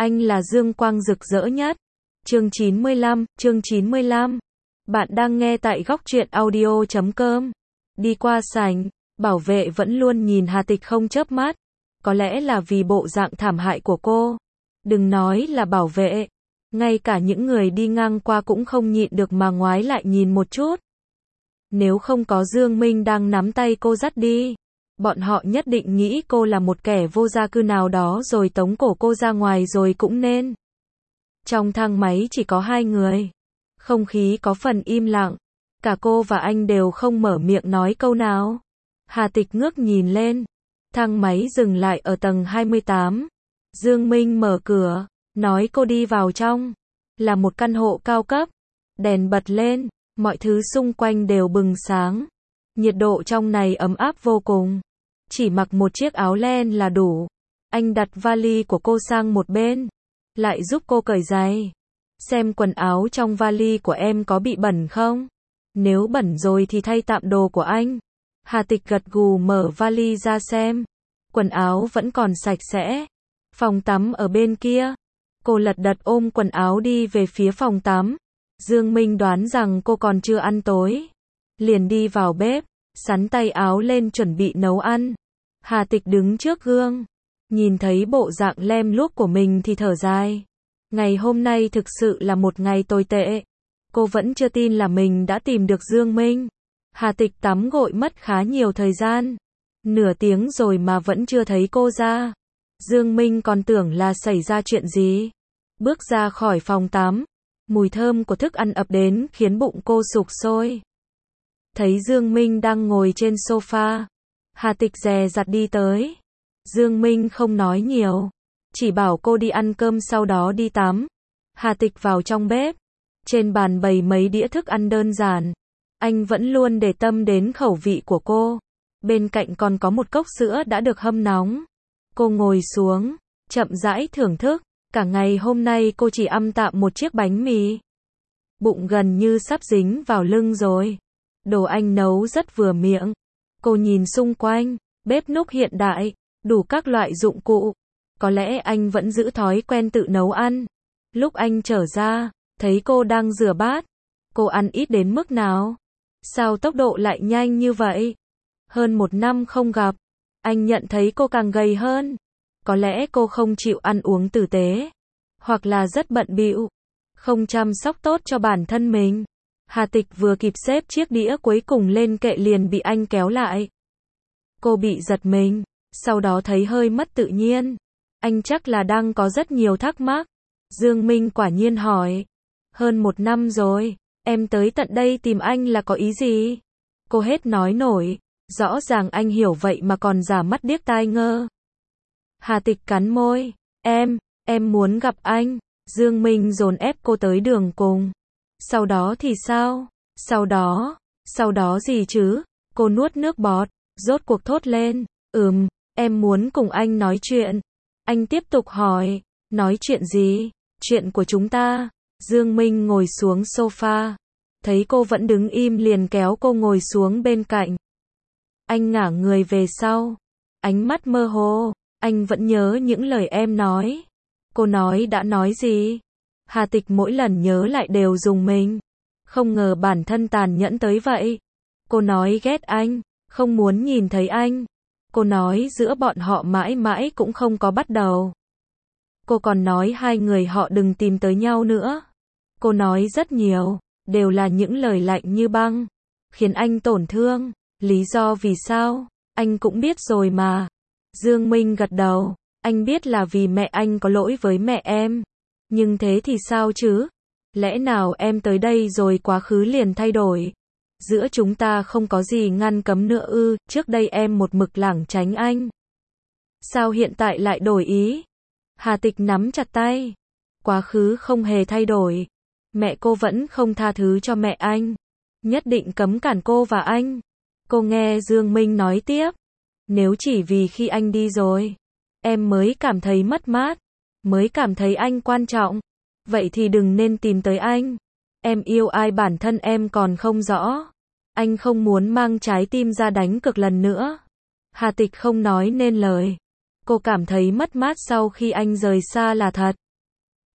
Anh là dương quang rực rỡ nhất. Chương 95. Bạn đang nghe tại góc truyện audio.com. Đi qua sảnh, bảo vệ vẫn luôn nhìn Hà Tịch không chớp mắt. Có lẽ là vì bộ dạng thảm hại của cô. Đừng nói là bảo vệ. Ngay cả những người đi ngang qua cũng không nhịn được mà ngoái lại nhìn một chút. Nếu không có Dương Minh đang nắm tay cô dắt đi, bọn họ nhất định nghĩ cô là một kẻ vô gia cư nào đó rồi tống cổ cô ra ngoài rồi cũng nên. Trong thang máy chỉ có hai người. Không khí có phần im lặng. Cả cô và anh đều không mở miệng nói câu nào. Hà Tịch ngước nhìn lên. Thang máy dừng lại ở tầng 28. Dương Minh mở cửa, nói cô đi vào trong. Là một căn hộ cao cấp. Đèn bật lên, mọi thứ xung quanh đều bừng sáng. Nhiệt độ trong này ấm áp vô cùng. Chỉ mặc một chiếc áo len là đủ. Anh đặt vali của cô sang một bên, lại giúp cô cởi giày. Xem quần áo trong vali của em có bị bẩn không? Nếu bẩn rồi thì thay tạm đồ của anh. Hà Tịch gật gù mở vali ra xem. Quần áo vẫn còn sạch sẽ. Phòng tắm ở bên kia. Cô lật đật ôm quần áo đi về phía phòng tắm. Dương Minh đoán rằng cô còn chưa ăn tối. Liền đi vào bếp, xắn tay áo lên chuẩn bị nấu ăn. Hà Tịch đứng trước gương. Nhìn thấy bộ dạng lem luốc của mình thì thở dài. Ngày hôm nay thực sự là một ngày tồi tệ. Cô vẫn chưa tin là mình đã tìm được Dương Minh. Hà Tịch tắm gội mất khá nhiều thời gian. Nửa tiếng rồi mà vẫn chưa thấy cô ra. Dương Minh còn tưởng là xảy ra chuyện gì. Bước ra khỏi phòng tắm. Mùi thơm của thức ăn ập đến khiến bụng cô sục sôi. Thấy Dương Minh đang ngồi trên sofa. Hà Tịch dè dặt đi tới. Dương Minh không nói nhiều. Chỉ bảo cô đi ăn cơm sau đó đi tắm. Hà Tịch vào trong bếp. Trên bàn bày mấy đĩa thức ăn đơn giản. Anh vẫn luôn để tâm đến khẩu vị của cô. Bên cạnh còn có một cốc sữa đã được hâm nóng. Cô ngồi xuống, chậm rãi thưởng thức. Cả ngày hôm nay cô chỉ ăn tạm một chiếc bánh mì. Bụng gần như sắp dính vào lưng rồi. Đồ anh nấu rất vừa miệng. Cô nhìn xung quanh, bếp núc hiện đại, đủ các loại dụng cụ. Có lẽ anh vẫn giữ thói quen tự nấu ăn. Lúc anh trở ra, thấy cô đang rửa bát. Cô ăn ít đến mức nào? Sao tốc độ lại nhanh như vậy? Hơn một năm không gặp, anh nhận thấy cô càng gầy hơn. Có lẽ cô không chịu ăn uống tử tế, hoặc là rất bận bịu, không chăm sóc tốt cho bản thân mình. Hà Tịch vừa kịp xếp chiếc đĩa cuối cùng lên kệ liền bị anh kéo lại. Cô bị giật mình, sau đó thấy hơi mất tự nhiên. Anh chắc là đang có rất nhiều thắc mắc. Dương Minh quả nhiên hỏi. Hơn một năm rồi, em tới tận đây tìm anh là có ý gì? Cô hết nói nổi. Rõ ràng anh hiểu vậy mà còn giả mắt điếc tai ngơ. Hà Tịch cắn môi. Em muốn gặp anh. Dương Minh dồn ép cô tới đường cùng. Sau đó thì sao? Sau đó gì chứ? Cô nuốt nước bọt, rốt cuộc thốt lên. Em muốn cùng anh nói chuyện. Anh tiếp tục hỏi. Nói chuyện gì? Chuyện của chúng ta. Dương Minh ngồi xuống sofa. Thấy cô vẫn đứng im liền kéo cô ngồi xuống bên cạnh. Anh ngả người về sau. Ánh mắt mơ hồ. Anh vẫn nhớ những lời em nói. Cô nói đã nói gì? Hà Tịch mỗi lần nhớ lại đều rùng mình. Không ngờ bản thân tàn nhẫn tới vậy. Cô nói ghét anh, không muốn nhìn thấy anh. Cô nói giữa bọn họ mãi mãi cũng không có bắt đầu. Cô còn nói hai người họ đừng tìm tới nhau nữa. Cô nói rất nhiều, đều là những lời lạnh như băng, khiến anh tổn thương. Lý do vì sao, anh cũng biết rồi mà. Dương Minh gật đầu. Anh biết là vì mẹ anh có lỗi với mẹ em. Nhưng thế thì sao chứ? Lẽ nào em tới đây rồi quá khứ liền thay đổi? Giữa chúng ta không có gì ngăn cấm nữa ư? Trước đây em một mực lảng tránh anh. Sao hiện tại lại đổi ý? Hà Tịch nắm chặt tay. Quá khứ không hề thay đổi. Mẹ cô vẫn không tha thứ cho mẹ anh. Nhất định cấm cản cô và anh. Cô nghe Dương Minh nói tiếp. Nếu chỉ vì khi anh đi rồi, em mới cảm thấy mất mát, mới cảm thấy anh quan trọng, vậy thì đừng nên tìm tới anh. Em yêu ai bản thân em còn không rõ. Anh không muốn mang trái tim ra đánh cược lần nữa. Hà Tịch không nói nên lời. Cô cảm thấy mất mát sau khi anh rời xa là thật.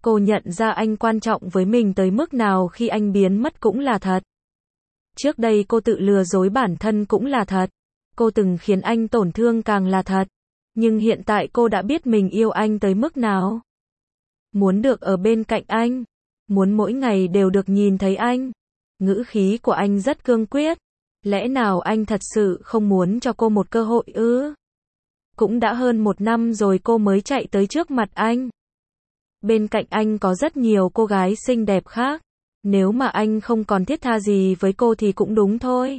Cô nhận ra anh quan trọng với mình tới mức nào khi anh biến mất cũng là thật. Trước đây cô tự lừa dối bản thân cũng là thật. Cô từng khiến anh tổn thương càng là thật. Nhưng hiện tại cô đã biết mình yêu anh tới mức nào. Muốn được ở bên cạnh anh. Muốn mỗi ngày đều được nhìn thấy anh. Ngữ khí của anh rất cương quyết. Lẽ nào anh thật sự không muốn cho cô một cơ hội ư? Cũng đã hơn 1 năm rồi cô mới chạy tới trước mặt anh. Bên cạnh anh có rất nhiều cô gái xinh đẹp khác. Nếu mà anh không còn thiết tha gì với cô thì cũng đúng thôi.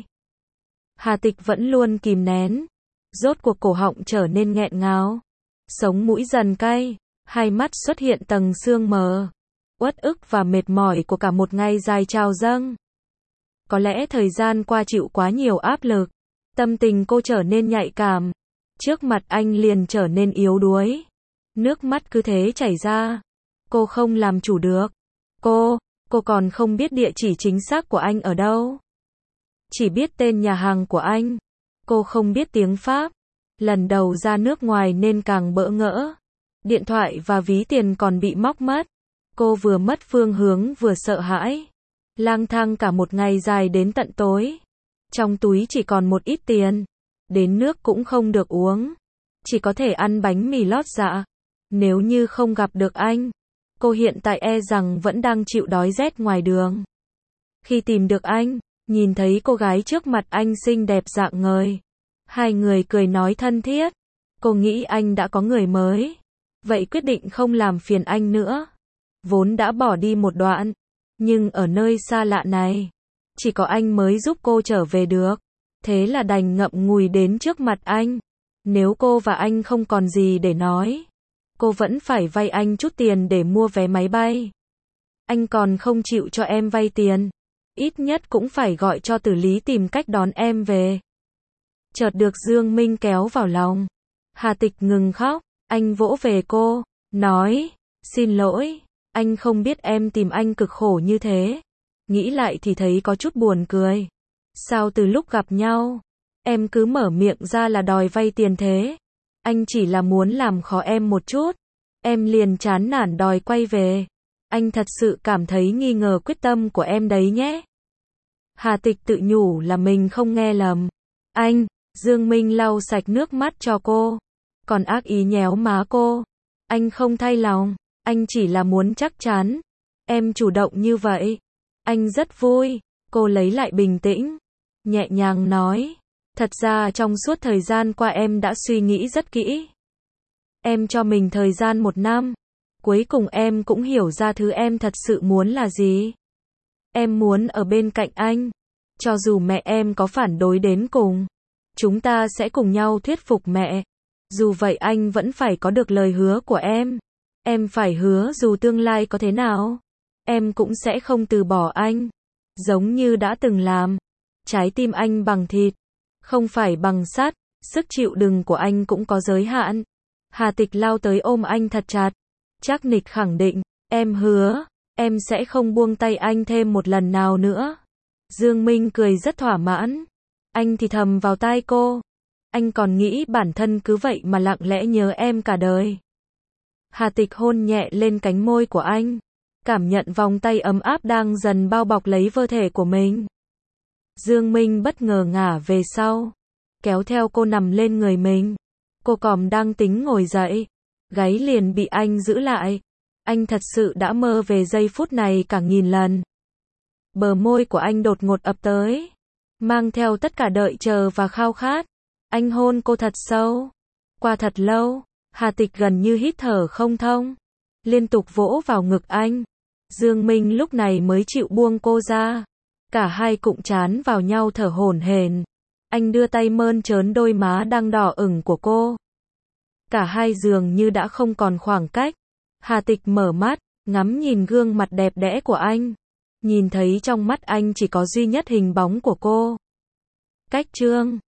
Hà Tịch vẫn luôn kìm nén. Rốt cuộc cổ họng trở nên nghẹn ngào. Sống mũi dần cay. Hai mắt xuất hiện tầng sương mờ. Uất ức và mệt mỏi của cả một ngày dài trào dâng. Có lẽ thời gian qua chịu quá nhiều áp lực. Tâm tình cô trở nên nhạy cảm. Trước mặt anh liền trở nên yếu đuối. Nước mắt cứ thế chảy ra. Cô không làm chủ được. Cô còn không biết địa chỉ chính xác của anh ở đâu. Chỉ biết tên nhà hàng của anh. Cô không biết tiếng Pháp. Lần đầu ra nước ngoài nên càng bỡ ngỡ. Điện thoại và ví tiền còn bị móc mất. Cô vừa mất phương hướng vừa sợ hãi. Lang thang cả một ngày dài đến tận tối. Trong túi chỉ còn một ít tiền. Đến nước cũng không được uống. Chỉ có thể ăn bánh mì lót dạ. Nếu như không gặp được anh, cô hiện tại e rằng vẫn đang chịu đói rét ngoài đường. Khi tìm được anh, nhìn thấy cô gái trước mặt anh xinh đẹp rạng ngời. Hai người cười nói thân thiết. Cô nghĩ anh đã có người mới. Vậy quyết định không làm phiền anh nữa. Vốn đã bỏ đi một đoạn. Nhưng ở nơi xa lạ này, chỉ có anh mới giúp cô trở về được. Thế là đành ngậm ngùi đến trước mặt anh. Nếu cô và anh không còn gì để nói, cô vẫn phải vay anh chút tiền để mua vé máy bay. Anh còn không chịu cho em vay tiền. Ít nhất cũng phải gọi cho Tử Lý tìm cách đón em về. Chợt được Dương Minh kéo vào lòng. Hà Tịch ngừng khóc. Anh vỗ về cô, nói, xin lỗi, anh không biết em tìm anh cực khổ như thế. Nghĩ lại thì thấy có chút buồn cười. Sao từ lúc gặp nhau, em cứ mở miệng ra là đòi vay tiền thế? Anh chỉ là muốn làm khó em một chút. Em liền chán nản đòi quay về. Anh thật sự cảm thấy nghi ngờ quyết tâm của em đấy nhé. Hà Tịch tự nhủ là mình không nghe lầm. Anh, Dương Minh lau sạch nước mắt cho cô. Còn ác ý nhéo má cô. Anh không thay lòng. Anh chỉ là muốn chắc chắn. Em chủ động như vậy. Anh rất vui. Cô lấy lại bình tĩnh. Nhẹ nhàng nói. Thật ra trong suốt thời gian qua em đã suy nghĩ rất kỹ. Em cho mình thời gian 1 năm. Cuối cùng em cũng hiểu ra thứ em thật sự muốn là gì. Em muốn ở bên cạnh anh. Cho dù mẹ em có phản đối đến cùng. Chúng ta sẽ cùng nhau thuyết phục mẹ. Dù vậy anh vẫn phải có được lời hứa của em. Em phải hứa dù tương lai có thế nào, em cũng sẽ không từ bỏ anh. Giống như đã từng làm. Trái tim anh bằng thịt, không phải bằng sắt. Sức chịu đựng của anh cũng có giới hạn. Hà Tịch lao tới ôm anh thật chặt. Trác Nịch khẳng định, em hứa, em sẽ không buông tay anh thêm một lần nào nữa. Dương Minh cười rất thỏa mãn. Anh thì thầm vào tai cô. Anh còn nghĩ bản thân cứ vậy mà lặng lẽ nhớ em cả đời. Hà Tịch hôn nhẹ lên cánh môi của anh. Cảm nhận vòng tay ấm áp đang dần bao bọc lấy cơ thể của mình. Dương Minh bất ngờ ngả về sau. Kéo theo cô nằm lên người mình. Cô còm đang tính ngồi dậy. Gáy liền bị anh giữ lại. Anh thật sự đã mơ về giây phút này cả nghìn lần. Bờ môi của anh đột ngột ập tới. Mang theo tất cả đợi chờ và khao khát. Anh hôn cô thật sâu. Qua thật lâu, Hà Tịch gần như hít thở không thông. Liên tục vỗ vào ngực anh. Dương Minh lúc này mới chịu buông cô ra. Cả hai cụm trán vào nhau thở hổn hển. Anh đưa tay mơn trớn đôi má đang đỏ ửng của cô. Cả hai dường như đã không còn khoảng cách. Hà Tịch mở mắt, ngắm nhìn gương mặt đẹp đẽ của anh. Nhìn thấy trong mắt anh chỉ có duy nhất hình bóng của cô. Cách chương